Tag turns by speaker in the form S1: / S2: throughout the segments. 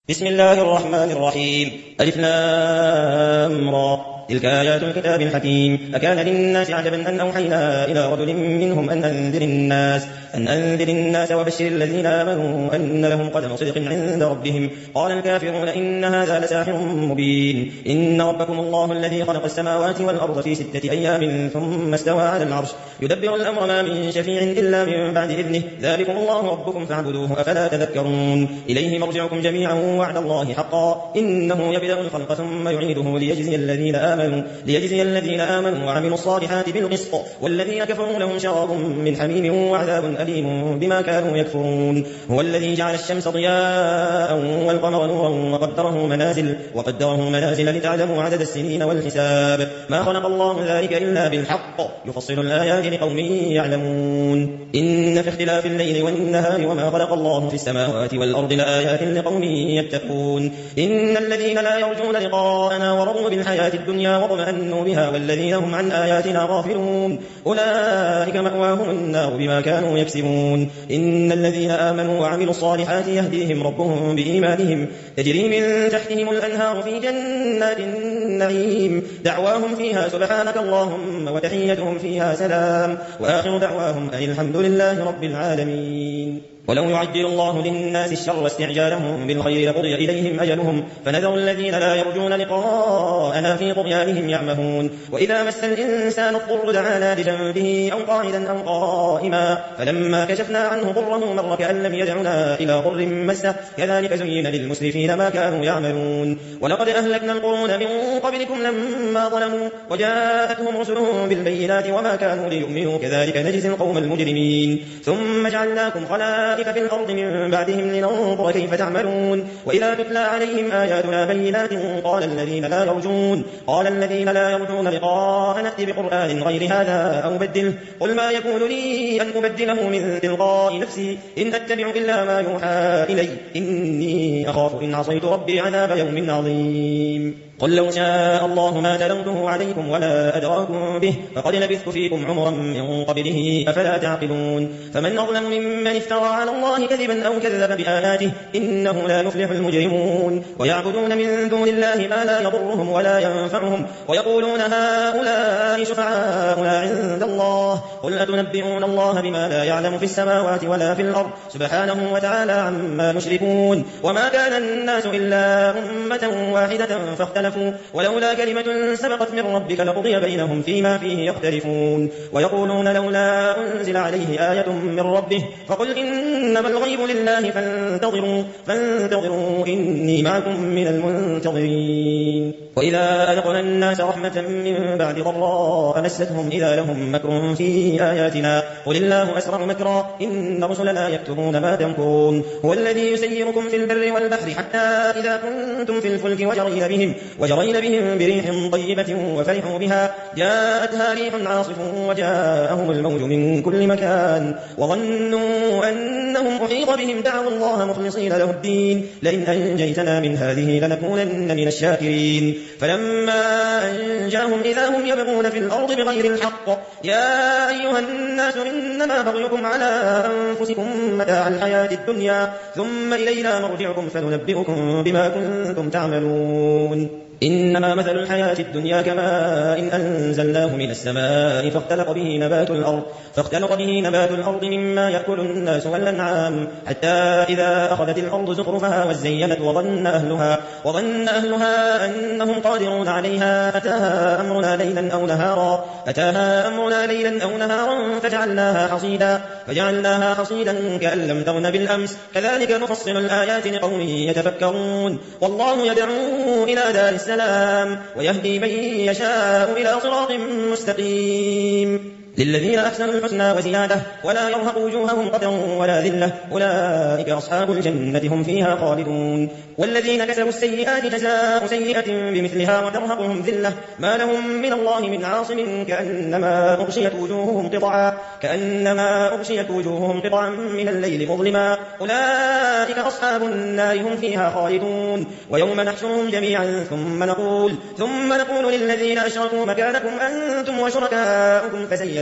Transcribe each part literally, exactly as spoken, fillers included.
S1: بسم الله الرحمن الرحيم. ألف لام را. تلك آيات الكتاب الحكيم. أكان للناس عجبا أن أوحينا إلى رجل منهم أن أنذر الناس أن أنذر الناس وبشر الذين آمنوا أن لهم قدم صدق عند ربهم. قال الكافرون إن هذا لساحر مبين. إن ربكم الله الذي خلق السماوات والأرض في ستة أيام ثم استوى على العرش يدبر الأمر ما من شفيع إلا من بعد إذنه ذلكم الله ربكم فاعبدوه أفلا تذكرون. إليه مرجعكم جميعا وعد الله حقا إنه يبدأ الخلق ثم يعيده ليجزي الذين آمنوا ليجزي الذين آمنوا وعملوا الصالحات بالقسط والذين كفروا لهم شراب من حميم وعذاب أليم بما كانوا يكفرون. هو الذي جعل الشمس ضياء والقمر نورا وقدره منازل وقدره منازل لتعلموا عدد السنين والحساب ما خلق الله ذلك إلا بالحق يفصل الآيات لقوم يعلمون. إن في اختلاف الليل والنهار وما خلق الله في السماوات والأرض لآيات لقوم يتقون. إن الذين لا يرجون لقاءنا ورضوا بالحياة الدنيا واطمأنوا بها والذين هم عن آياتنا غافلون أولئك مأواهم النار بما كانوا يكسبون. إن الذين آمنوا وعملوا الصالحات يهديهم ربهم بإيمانهم تجري من تحتهم الأنهار في جنات النعيم دعواهم فيها سبحانك اللهم وتحيتهم فيها سلام وآخر دعواهم أن الحمد لله رب العالمين. ولو يعجل الله للناس الشر استعجالهم بالخير لقضي إليهم أجلهم فنذر الذين لا يرجون لقاءنا في طغيانهم يعمهون. وإذا مس الإنسان الضر دعانا لجنبه أو قاعدا أو قائما فلما كشفنا عنه ضره مر كأن لم يدعنا إلى ضر مسه كذلك زين للمسرفين ما كانوا يعملون. ولقد أهلكنا القرون من قبلكم لما ظلموا وجاءتهم رسلهم بالبينات وما كانوا ليؤمنوا كذلك نجزي القوم المجرمين. ثم جعلناكم خلائف في الأرض من بعدهم لننظر كيف تعملون. وإذا تتلى عليهم آياتنا بينات قال الذين لا يرجون قال الذين لا يرجون لقاء نأتي بقرآن غير هذا أو بدله قل ما يكون لي أن أبدله من تلقاء نفسي إن أتبع إلا ما يوحى إلي إني أخاف إن عصيت ربي عذاب يوم عظيم. قل لو شاء الله ما تلوته عليكم ولا أدراكم به فقد لبثت فيكم عمرا من قبله أفلا تعقلون. فمن أظلم ممن افترى على الله كذبا أو كذب بآياته إنه لا يفلح المجرمون. ويعبدون من دون الله ما لا يضرهم ولا ينفعهم ويقولون هؤلاء شفعاؤنا عند الله قل أتنبئون الله بما لا يعلم في السماوات ولا في الأرض سبحانه وتعالى عما يشركون. وما كان الناس إلا أمة واحدة فاختلفوا ولولا كلمة سبقت من ربك لقضي بينهم فيما فيه يختلفون. ويقولون لولا أنزل عليه آية من ربه فقل إنما الغيب لله فانتظروا, فانتظروا إني معكم من المنتظرين. وإذا أذقنا الناس رحمة من بعد ضراء مستهم إذا لهم مكر في آياتنا قل الله أسرع مكرا إن رسلنا يكتبون ما تمكرون. هو الذي يسيركم في البر والبحر حتى إذا كنتم في الفلك وجرين بهم وجرين بهم بريح طيبة وفرحوا بها جاءتها ريح عاصف وجاءهم الموج من كل مكان وظنوا أنهم أحيط بهم دعوا الله مخلصين له الدين لئن أنجيتنا من هذه لنكونن من الشاكرين. فلما أنجاهم إذا هم يبغون في الأرض بغير الحق يا أيها الناس إنما بغيكم على أنفسكم متاع الحياة الدنيا ثم إلينا مرجعكم فننبئكم بما كنتم تعملون. إنما مثل الحياة الدنيا كماء إن أنزلناه من السماء فاختلط به نبات الأرض فاختلط به نبات الأرض مما يأكل الناس والأنعام حتى إذا أخذت الأرض زخرفها وزينت وظن أهلها وظن أهلها أنهم قادرون عليها أتاها أمرنا ليلا أو نهارا أتاها أمرنا ليلا أو نهارا فجعلناها حصيدا فجعلناها حصيدا كأن لم تغن بالأمس كذلك نفصل الآيات لقوم يتفكرون. والله يدعو إلى دار السلام ويهدي من يشاء إلى صراط مستقيم. للذين أحسنوا الحسنى وزيادة ولا يرهق وجوههم قتر ولا ذلة أولئك أصحاب الجنة هم فيها خالدون. والذين كسبوا السيئات جزاء سيئة بمثلها وترهقهم ذلة ما لهم من الله من عاصم كأنما أغشيت وجوههم قطعا كأنما أغشيت وجوههم قطعا من الليل مظلما أولئك أصحاب النار هم فيها خالدون. ويوم نحشرهم جميعا ثم نقول ثم نقول للذين أشركوا مكانكم أنتم وشركاؤكم فزين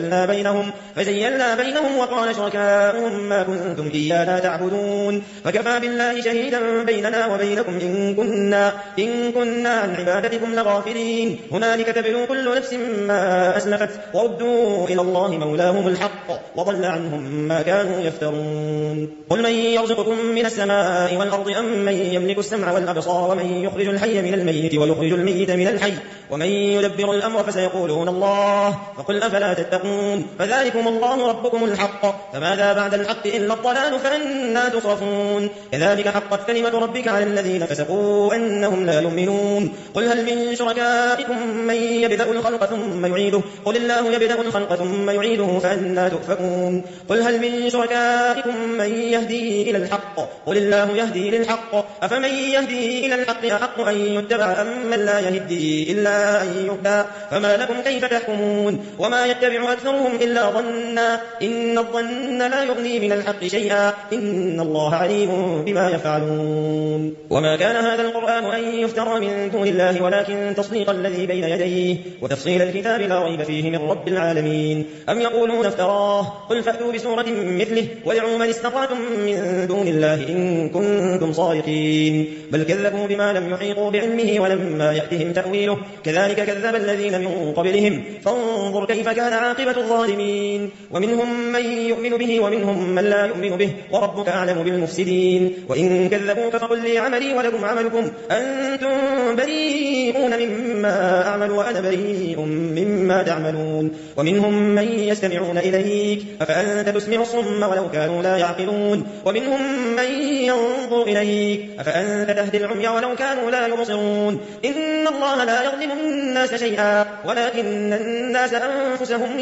S1: فزيلنا بينهم, فزيلنا بينهم وقال شركاؤهم ما كنتم إيانا تعبدون فكفى بالله شهيدا بيننا وبينكم إن كنا, إن كنا عن عبادتكم لغافلين هنالك تبلو كل نفس ما أسلفت وردوا إلى الله مولاهم الحق وضل عنهم ما كانوا يفترون قل من يرزقكم من السماء والأرض أم من يملك السمع والأبصار ومن يخرج الحي من الميت ويخرج الميت من الحي ومن يدبر الأمر فسيقولون الله فقل أفلا تتقون فذلكم الله ربكم الحق فماذا بعد الحق إلا الضلال فأنا تصرفون كذلك حقت كلمة ربك على الذين فسقوا أنهم لا يؤمنون قل هل من شركائكم من يبدأ الخلق ثم يعيده قل الله يبدأ الخلق ثم يعيده فأنا تؤفكون قل هل من شركائكم من يهدي إلى الحق قل الله يهدي للحق أفمن يهدي إلى الحق أحق أن يتبع أم من لا يهدي إلا أن يهدى فما لكم كيف تحكمون وما يتبع أكثرهم إلا ظنا إن الظن لا يغني من الحق شيئا إن الله عليم بما يفعلون وما كان هذا القرآن أن يفترى من دون الله ولكن تصديق الذي بين يديه وتفصيل الكتاب لا ريب فيه من رب العالمين أم يقولون افتراه قل فأتوا بسورة مثله وادعوا من استطعتم من دون الله إن كنتم صادقين بل كذبوا بما لم يحيطوا بعلمه ولما يأتهم تأويله كذلك كذب الذين من قبلهم فانظر كيف كان عاقبة الظالمين ومنهم من يؤمن به ومنهم من لا يؤمن به وربك أعلم بالمفسدين وإن كذبوك فقل لي عملي ولكم عملكم أنتم بريئون مما أعمل وأنا بريء مما تعملون ومنهم من يستمعون إليك أفأنت تسمع الصم ولو كانوا لا يعقلون ومنهم من ينظر إليك أفأنت تهدي العمي ولو كانوا لا يبصرون إن الله لا يظلم الناس شيئا ولكن الناس أنفسهم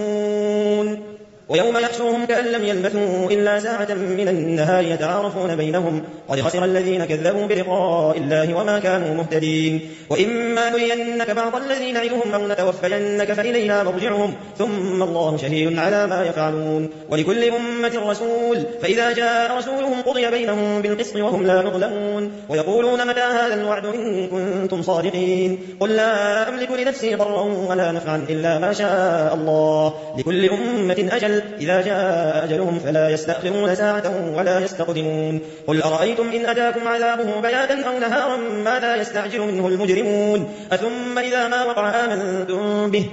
S1: يظلمون ويوم يحشرهم كأن لم يلبثوا إلا ساعة من النهار يتعارفون بينهم قد خسر الذين كذبوا بلقاء الله وما كانوا مهتدين وإما نرينك بعض الذين نعدهم أو نتوفينك فإلينا مرجعهم ثم الله شهيد على ما يفعلون ولكل أمة رسول فإذا جاء رسولهم قضي بينهم بالقسط وهم لا يظلمون ويقولون متى هذا الوعد إن كنتم صادقين قل لا أملك لنفسي ضرا ولا نفعا إلا ما شاء الله لكل أمة أجل إذا جاء أجلهم فلا يستأخرون ساعة ولا يستقدمون قل أرأيتم إن أتاكم عذابه بياتا أو نهارا ماذا يستعجل منه المجرمون أثم إذا ما وقع آمنتم به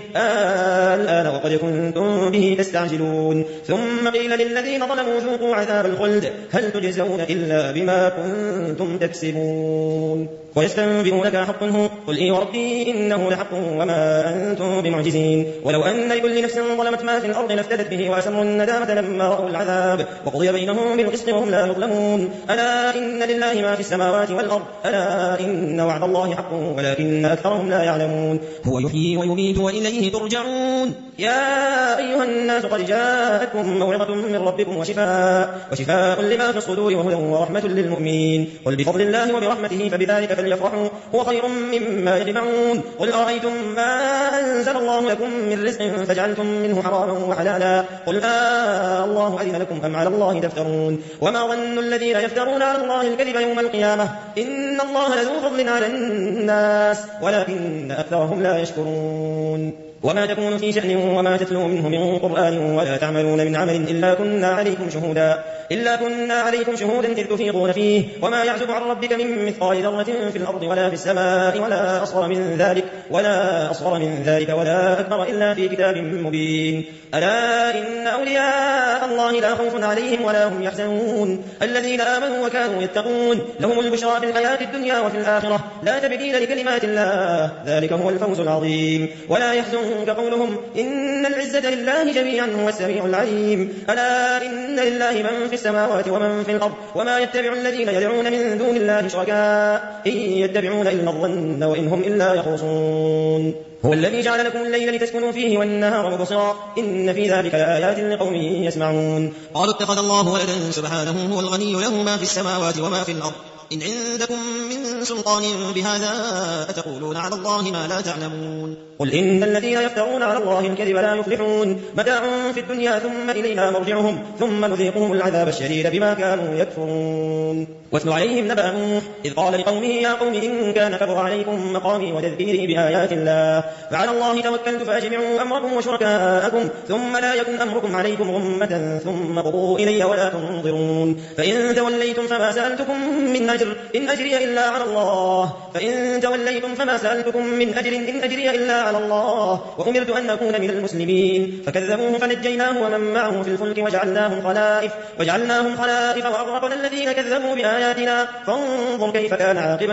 S1: الآن وقد كنتم به تستعجلون ثم قيل للذين ظلموا ذوقوا عذاب الخلد هل تجزون إلا بما كنتم تكسبون ويستنبئونك حق هو قل إي وربي إنه لحق وما أنتم بمعجزين ولو أن لكل نفس ظلمت ما في الأرض لافتدت به وأسروا الندامة لما رأوا العذاب وقضي بينهم بالقسط وهم لا يظلمون ألا إن لله ما في السماوات والأرض ألا إن وعد الله حق ولكن أكثرهم لا يعلمون هو يحيي ويميت وإليه ترجعون يا أيها الناس قد جاءتكم موعظة من ربكم وشفاء, وشفاء لما في الصدور وهدى ورحمة للمؤمنين قل بفضل الله وبرحمته فبذلك فليفرحوا هو خير مما يجمعون قل أرأيتم ما أنزل الله لكم من رزق فجعلتم منه حراما وحلالا قل آه الله أذن لكم أم على الله تفترون وما ظن الذين يفترون على الله الكذب يوم القيامة إن الله لذو فضل على الناس ولكن أكثرهم لا يشكرون وما تكون في شأن وما تتلو منه من قرآن ولا تعملون من عمل إلا كنا عليكم شهودا إلا كنا عليكم شهودا إذ تفيضون فيه وما يعزب عن ربك من مثقال ذرة في الأرض ولا في السماء ولا أصغر من ذلك ولا أصغر من ذلك ولا أكبر إلا في كتاب مبين ألا إن أولياء الله لا خوف عليهم ولا هم يحزنون الذين آمنوا وكانوا يتقون لهم البشرى في الحياة الدنيا وفي الآخرة لا تبديل لكلمات الله ذلك هو الفوز العظيم ولا يحزنك قولهم إن العزة لله جميعا هو السميع العليم ألا إن لله من في السماوات ومن في الأرض وما يتبع الذين يدعون من دون الله شركاء إن يتبعون إلا الظن وإن هم إلا يخرصون هو الذي جعل لكم الليل لتسكنوا فيه والنهار مبصرا إن في ذلك لآيات لقوم يسمعون
S2: قالوا اتخذ الله ولدا سبحانه هو الغني له ما في السماوات وما في الأرض
S1: إن عندكم من سلطان بهذا أتقولون على الله ما لا تعلمون قل إن الذين يفترون على الله الكذب لا يفلحون متاع في الدنيا ثم إلينا مرجعهم ثم نذيقهم العذاب الشديد بما كانوا يكفرون واتل عليهم نبأ نوح إذ قال لقومه يا قوم إن كان كبر عليكم مقامي وتذكيري بآيات الله فعلى الله توكلت فأجمعوا أمركم وشركاءكم ثم لا يكن أمركم عليكم غمة ثم قضوا إلي ولا تنظرون فإن توليتم فما سألتكم من أجر إن أجري إلا على الله فإن توليتم فما سألتكم من أجر إن أجري إلا على الله وأمرت أن أكون من المسلمين فكذبوه فنجيناه ومن معه في الفلك وجعلناهم خلائف وجعلناهم خلائف وأغرقنا الذين كذبوا بآياتنا فانظر كيف كان عاقبة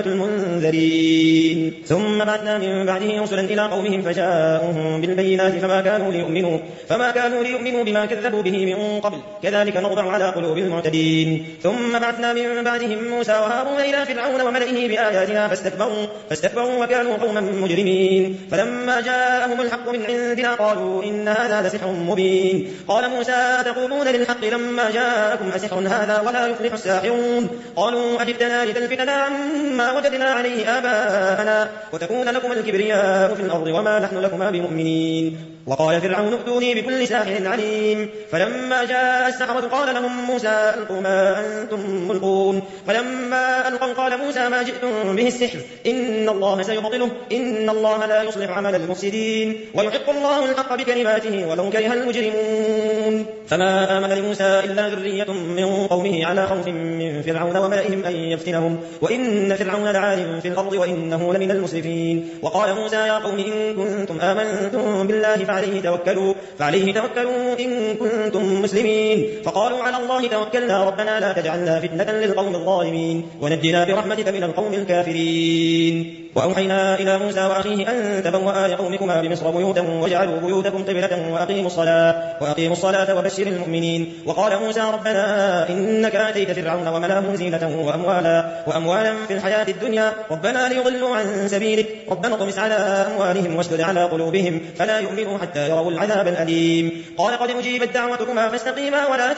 S1: المنذرين ثم بعثنا من بعده رسلا إلى قومهم فجاءوهم بالبينات فما كانوا ليؤمنوا فما كانوا ليؤمنوا بما كذبوا به من قبل كذلك نطبع على قلوب المعتدين ثم بعثنا من بعدهم موسى وهارون إلى فرعون وملئه بآياتنا فاستكبروا فاستكبروا وكانوا قوما مجرمين فلما جاءهم الحق من عندنا قالوا إن هذا لسحر مبين قال موسى تقولون للحق لما جاءكم أسحر هذا ولا يفلح الساحرون قالوا أجبتنا لتلفتنا عما وجدنا عليه آباءنا وتكون لكم الكبرياء في الأرض وما نحن لكما بمؤمنين وقال فرعون ائتوني بكل ساحر عليم فلما جاء السحرة قال لهم موسى ألقوا ما أنتم ملقون فلما ألقوا قال موسى ما جئتم به السحر إن الله سيبطله إن الله لا يصلح عمل المفسدين ويحق الله الحق بكلماته ولو كره المجرمون فما آمن لموسى إلا ذرية من قومه على خوف من فرعون وملئهم أن يفتنهم وإن فرعون لعال في الأرض وإنه لمن المسرفين وقال موسى يا قوم إن كنتم آمنتم بالله فعليه توكلوا فعليه توكلوا إن كنتم مسلمين فقالوا على الله توكلنا ربنا لا تجعلنا فتنة للقوم الظالمين ونجنا برحمتك من القوم الكافرين وأوحينا إلى موسى وأخيه أن تبوأ لقومكما بمصر بيوتا واجعلوا بيوتكم قبلة وأقيموا الصلاة وأقيموا الصلاة وبشر المؤمنين وقال موسى ربنا إنك آتيت فرعون وملأه زينة وأموالا وأموالا في الحياة الدنيا ربنا ليضلوا عن سبيلك ربنا اطمس على أموالهم واشدد على قلوبهم فلا يؤمنوا حتى يروا العذاب الأليم قال قد أجيبت دعوتكما فاستقيما ولا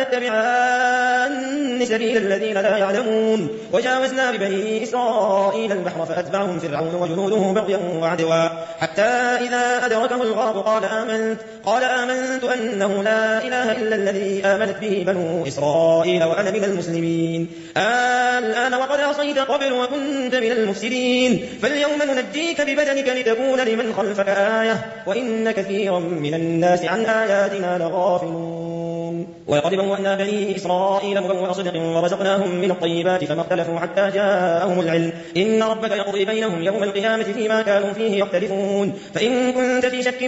S1: تتبعان سبيل الذين لا يعلمون وجاوزنا ببني إسرائيل البحر فأتبعهم فرعون وجنوده بغيا وعدوا حتى إذا أدركه الغرق قال آمنت قال آمنت أنه لا إله إلا الذي آمنت به بنو إسرائيل وأنا من المسلمين الآن وقد عصيت قبل وكنت من المفسدين فاليوم ننجيك ببدنك لتكون لمن خلفك آية وإن كثيرا من الناس عن آياتنا لغافلون ولقد بوأنا بني إسرائيل مبوأ صدق ورزقناهم من الطيبات فما اختلفوا حتى جاءهم العلم إن ربك يقضي بينهم يوم القيامة فيما كانوا فيه يختلفون فإن كنت في شك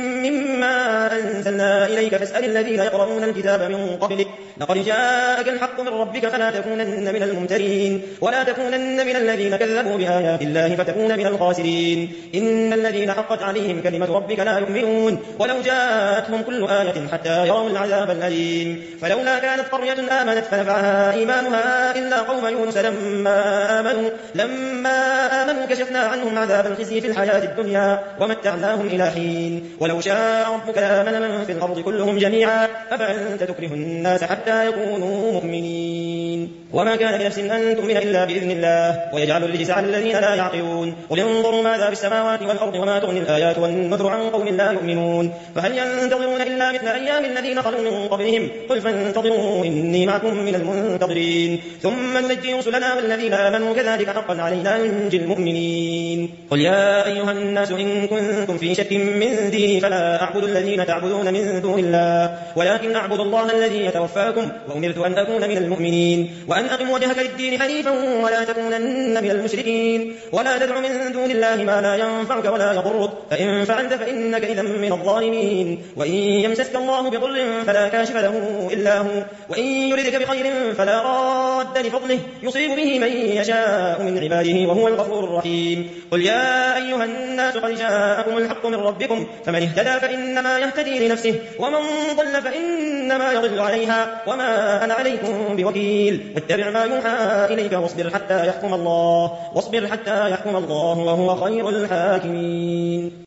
S1: مما أنزلنا إليك فاسأل الذين يقرؤون الكتاب من قبلك لقد جاءك الحق من ربك فلا تكونن من الممترين ولا تكونن من الذين كذبوا بآيات الله فتكون من الخاسرين إن الذين حقت عليهم كلمة ربك لا يؤمنون ولو جاءتهم كل آية حتى يروا العذاب الأليم فلولا كانت قرية آمنت فنفعها إيمانها إلا قوم يونس لما آمنوا لما آمنوا كشفنا عنهم عذاب الخزي في الحياة الدنيا ومتعناهم إلى حين ولو شاء ربك لآمن من في الأرض كلهم جميعا أفأنت تكره الناس حتى يكونوا مؤمنين وما كان لنفس أن تؤمن إلا بإذن الله ويجعل الرجس على الذين لا يعقلون قل انظروا ماذا في السماوات والأرض وما تغني الآيات والنذر عن قوم لا يؤمنون فهل ينتظرون إلا مثل أيام الذين خلوا من قبلهم قل فانتظروا إني معكم من المنتظرين ثم ننجي رسلنا والذين آمنوا كذلك حقا علينا ننجي المؤمنين قل يا أيها الناس إن كنتم في شك من ديني فلا أعبد الذين تعبدون من دون الله ولكن أعبد الله الذي يتوفاكم وأمرت أن أكون من المؤمنين وأن أقم وجهك للدين حنيفا ولا تكونن من المشركين ولا تدع من دون الله ما لا ينفعك ولا يضرك فإن فعلت فإنك إذا من الظالمين وإن يمسسك الله بضر فلا كاشف له إلا هو وإن يردك بخير فلا راد لفضله يصيب به من يشاء من عباده وهو الغفور الرحيم قل يا أيها الناس قد جاءكم الحق من ربكم فمن اهتدى فإنما يهتدي لنفسه ومن ضل فإنما يضل عليها وما أنا عليكم بوكيل واتبع ما يوحى إليك واصبر حتى يحكم الله واصبر حتى يحكم الله وهو خير الحاكمين.